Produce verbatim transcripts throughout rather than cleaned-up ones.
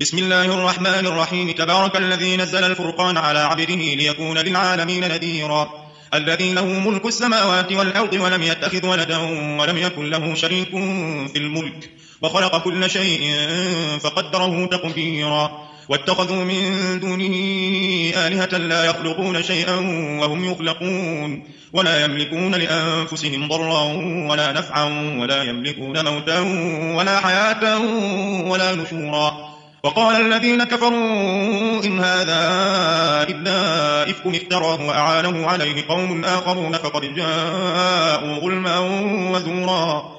بسم الله الرحمن الرحيم. تبارك الذي نزل الفرقان على عبده ليكون للعالمين نذيرا. الذي له ملك السماوات والأرض ولم يتخذ ولدا ولم يكن له شريك في الملك وخلق كل شيء فقدره تقديرا. واتخذوا من دونه آلهة لا يخلقون شيئا وهم يخلقون ولا يملكون لأنفسهم ضرا ولا نفعا ولا يملكون موتا ولا حياة ولا نشورا. وقال الذين كفروا إن هذا إلا إفك افتراه وأعانه عليه قوم آخرون فقد جاءوا ظلما وزورا.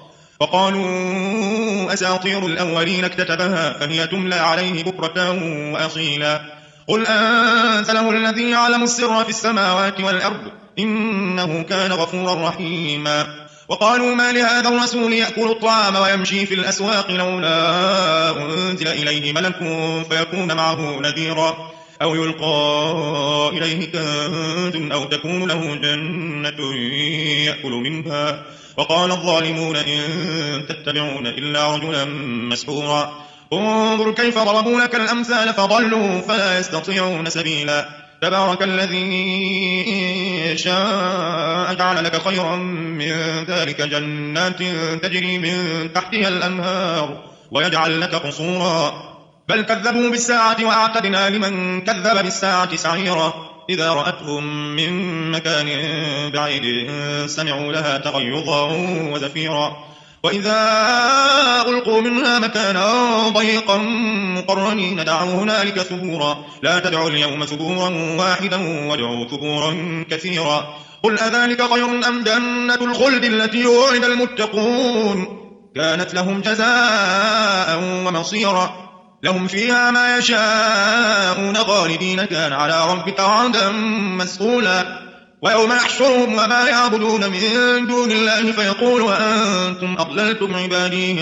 وقالوا أساطير الأولين اكتتبها فهي تملى عليه بكرة وأصيلا. قل أنزله الذي يعلم السر في السماوات والأرض إنه كان غفورا رحيما. وقالوا ما لهذا الرسول يأكل الطعام ويمشي في الأسواق لولا أنزل إليه ملك فيكون معه نذيرا أو يلقى إليه كنز أو تكون له جنة يأكل منها. وقال الظالمون إن تتبعون إلا رجلا مسحورا. انظر كيف ضربوا لك الأمثال فضلوا فلا يستطيعون سبيلا. تبارك الذي إن شاء جعل لك خيرا من ذلك جنات تجري من تحتها الأنهار ويجعل لك قصورا. بل كذبوا بالساعة وأعتدنا لمن كذب بالساعة سعيرا. إذا رأتهم من مكان بعيد سمعوا لها تغيظا وزفيرا. وإذا ألقوا منها مكانا ضيقا مقرنين دعوا هنالك ثبورا. لا تدعوا اليوم ثبورا واحدا وادعوا ثبورا كثيرا. قل أذلك خير أم جنة الخلد التي وعد المتقون كانت لهم جزاء ومصيرا. لهم فيها ما يشاءون خالدين كان على ربك وعدا مسئولا. ويوم يحشرهم وما يعبدون من دون الله فيقول وأنتم أضللتم عبادي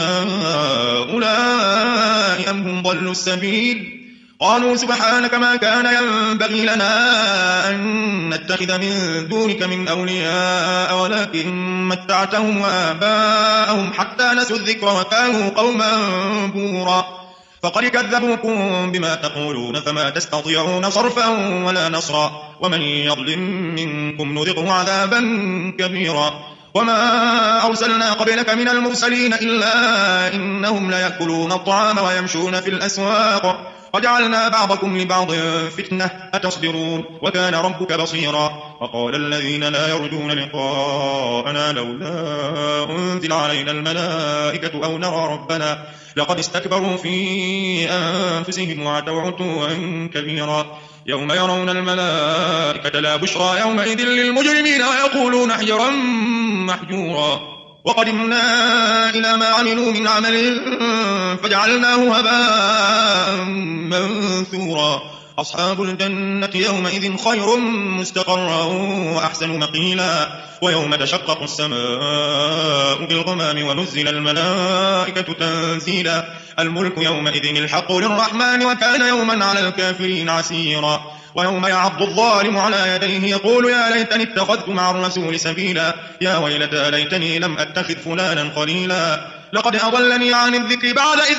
هؤلاء أم هم ضلوا السبيل. قالوا سبحانك ما كان ينبغي لنا أن نتخذ من دونك من أولياء ولكن متعتهم وآباءهم حتى نسوا الذكر وكانوا قوما بورا. فقد كذبوكم بما تقولون فما تستطيعون صرفا ولا نصرا. ومن يظلم منكم نذقه عذابا كبيرا. وما أرسلنا قبلك من المرسلين إلا إنهم ليأكلون الطعام ويمشون في الأسواق وجعلنا بعضكم لبعض فتنة أتصبرون وكان ربك بصيرا. وقال الذين لا يرجون لقاءنا لولا أنزل علينا الملائكة أو نرى ربنا لقد استكبروا في أنفسهم وعتوا عتوا كبيرا. يوم يرون الملائكة لا بشرى يومئذ للمجرمين ويقولون حجرا محجورا. وقدمنا إلى ما عملوا من عمل فجعلناه هباء منثورا. أصحاب الجنة يومئذ خير مستقرا وأحسن مقيلا. ويوم تشقق السماء بالغمام ونزل الملائكة تنزيلا. الملك يومئذ الحق للرحمن وكان يوما على الكافرين عسيرا. ويوم يعض الظالم على يديه يقول يا ليتني اتخذت مع الرسول سبيلا. يا ويلتى ليتني لم أتخذ فلانا خليلا. لقد أضلني عن الذكر بعد إذ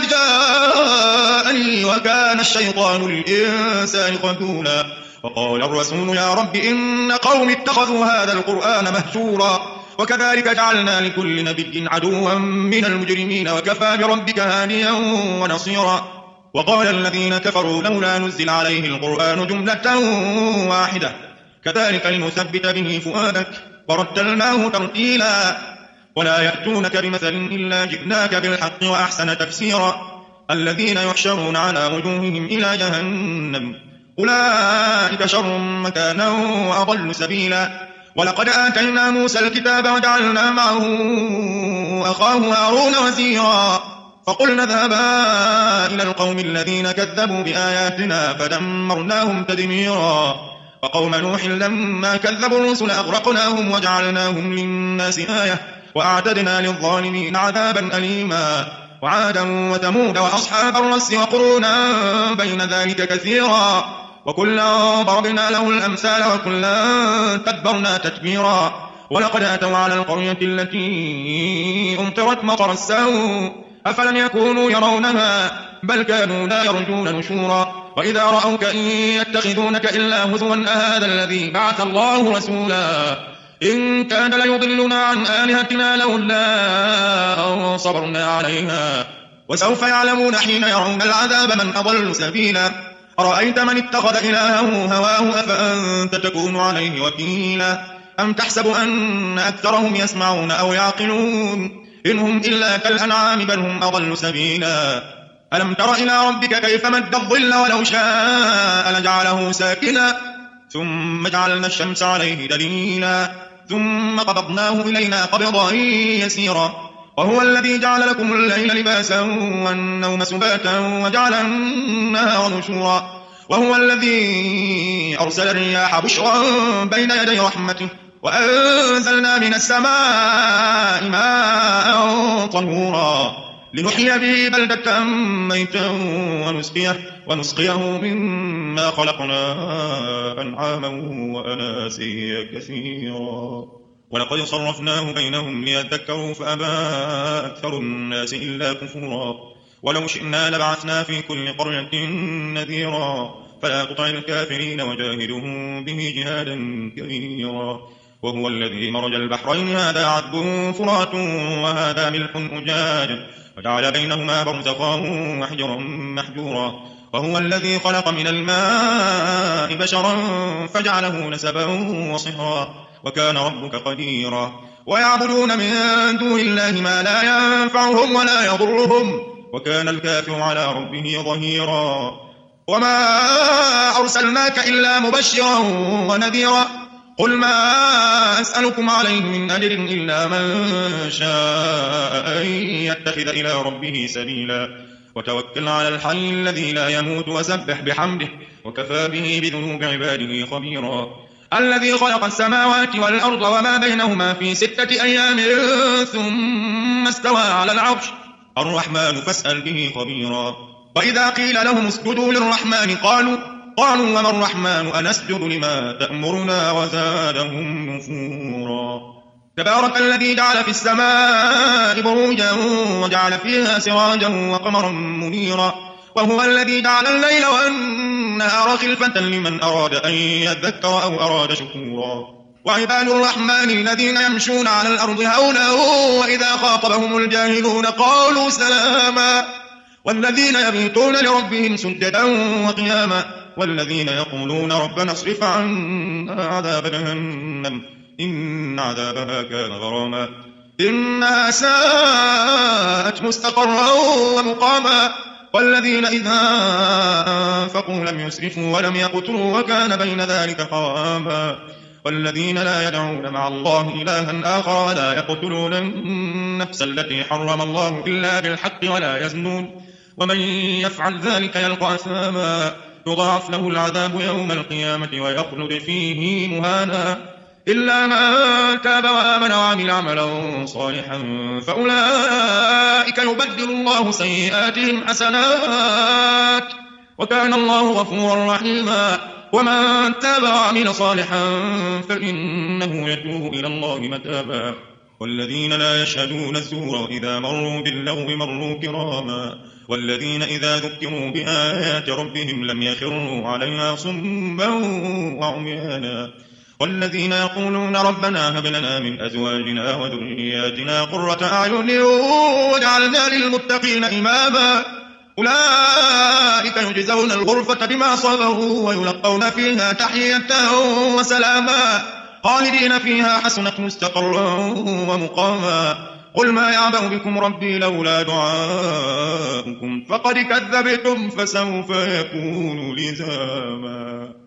جاءني وكان الشيطان للإنسان خذولا. وقال الرسول يا رب إن قوم اتخذوا هذا القرآن مهجورا. وكذلك جعلنا لكل نبي عدوا من المجرمين وكفى بربك هاديا ونصيرا. وقال الذين كفروا لولا نزل عليه القرآن جملة واحدة كذلك لنثبت به فؤادك ورتلناه ترتيلا. ولا يأتونك بمثل إلا جئناك بالحق وأحسن تفسيرا. الذين يحشرون على وجوههم إلى جهنم أولئك شر مكانا وأضل سبيلا. ولقد آتينا موسى الكتاب وجعلنا معه أخاه هارون وزيرا. فقلنا اذهبا إلى القوم الذين كذبوا بآياتنا فدمرناهم تدميرا. وقوم نوح لما كذبوا الرسل أغرقناهم وجعلناهم للناس آية وأعتدنا للظالمين عذابا أليما. وعادا وثمود وأصحاب الرس وقرونا بين ذلك كثيرا. وكلا ضربنا له الأمثال وكلا تدبرنا تتبيرا. ولقد أتوا على القرية التي أمطرت مطر السوء أفلم يكونوا يرونها بل كانوا لا يرجون نشورا وإذا رأوك إن يتخذونك إلا هزوا أهذا الذي بعث الله رسولا إن كان ليضلنا عن آلهتنا لولا أن صبرنا عليها وسوف يعلمون حين يرون العذاب من أضل سبيلا أرأيت من اتخذ إلهه هواه أفأنت تكون عليه وكيلا أم تحسب أن أكثرهم يسمعون أو يعقلون إن هم إلا كالأنعام بل هم أضل سبيلا ألم تر إلى ربك كيف مد الظل ولو شاء لجعله ساكنا ثم جعلنا الشمس عليه دليلا ثم قبضناه إلينا قبضا يسيرا وهو الذي جعل لكم الليل لباسا والنوم سباتا وجعل النهار نشورا وهو الذي أرسل الرياح بشرا بين يدي رحمته وأنزلنا من السماء ماء طهورا لنحيي به بلدة ميتا ونسقيه, ونسقيه مما خلقنا أنعاما وأناسيا كثيرا ولقد صرفناه بينهم ليذكروا فأبى أكثر الناس إلا كفورا ولو شئنا لبعثنا في كل قرية نذيرا فلا تطع الكافرين وجاهدهم به جهادا كبيرا وهو الذي مرج البحرين هذا عذب فرات وهذا ملح أجاج وجعل بينهما برزخا وحجرا محجورا وهو الذي خلق من الماء بشرا فجعله نسبا وصهرا وكان ربك قديرا ويعبدون من دون الله ما لا ينفعهم ولا يضرهم وكان الكافر على ربه ظهيرا وما أرسلناك إلا مبشرا ونذيرا قل ما أسألكم عليه من أجر إلا من شاء أن يتخذ إلى ربه سبيلا وتوكل على الحي الذي لا يموت وسبح بحمده وكفى به بذنوب عباده خبيرا الذي خلق السماوات والأرض وما بينهما في ستة أيام ثم استوى على العرش الرحمن فاسأل به خبيرا وإذا قيل لهم اسجدوا للرحمن قالوا قالوا وما الرحمن أنسجد لما تأمرنا وزادهم نفورا تبارك الذي جعل في السماء بروجا وجعل فيها سراجا وقمرا منيرا وهو الذي جعل الليل والنهار خلفة لمن أراد أن يذكر أو أراد شكورا وعباد الرحمن الذين يمشون على الأرض هونا وإذا خاطبهم الجاهلون قالوا سلاما والذين يبيتون لربهم سجدا وقياما والذين يقولون ربنا اصرف عنا عذاب جهنم إن عذابها كان غراما إنها ساءت مستقرا ومقاما والذين إذا أنفقوا لم يسرفوا ولم يقتروا وكان بين ذلك قواما والذين لا يدعون مع الله إلها آخر ولا يقتلون النفس التي حرم الله إلا بالحق ولا يزنون ومن يفعل ذلك يلقى أثاما يضاعف له العذاب يوم القيامة ويخلد فيه مهانا إلا من تاب وآمن وعمل عملا صالحا فأولئك يبدل الله سيئاتهم حسنات وكان الله غفورا رحيما ومن تاب وعمل صالحا فإنه يتوب إلى الله متابا والذين لا يشهدون الزور إذا مروا باللغو مروا كراما والذين إذا ذكروا بآيات ربهم لم يخروا عليها صما وعميانا والذين يقولون ربنا هب لنا من أزواجنا وذرياتنا قرة أعين واجعلنا للمتقين إماما أولئك يجزون الغرفة بما صبروا ويلقون فيها تحية وسلاما خالدين فيها حسنة مستقرا ومقاما قل ما يعبأ بكم ربي لولا دعاؤكم فقد كذبتم فسوف يكون لزاما.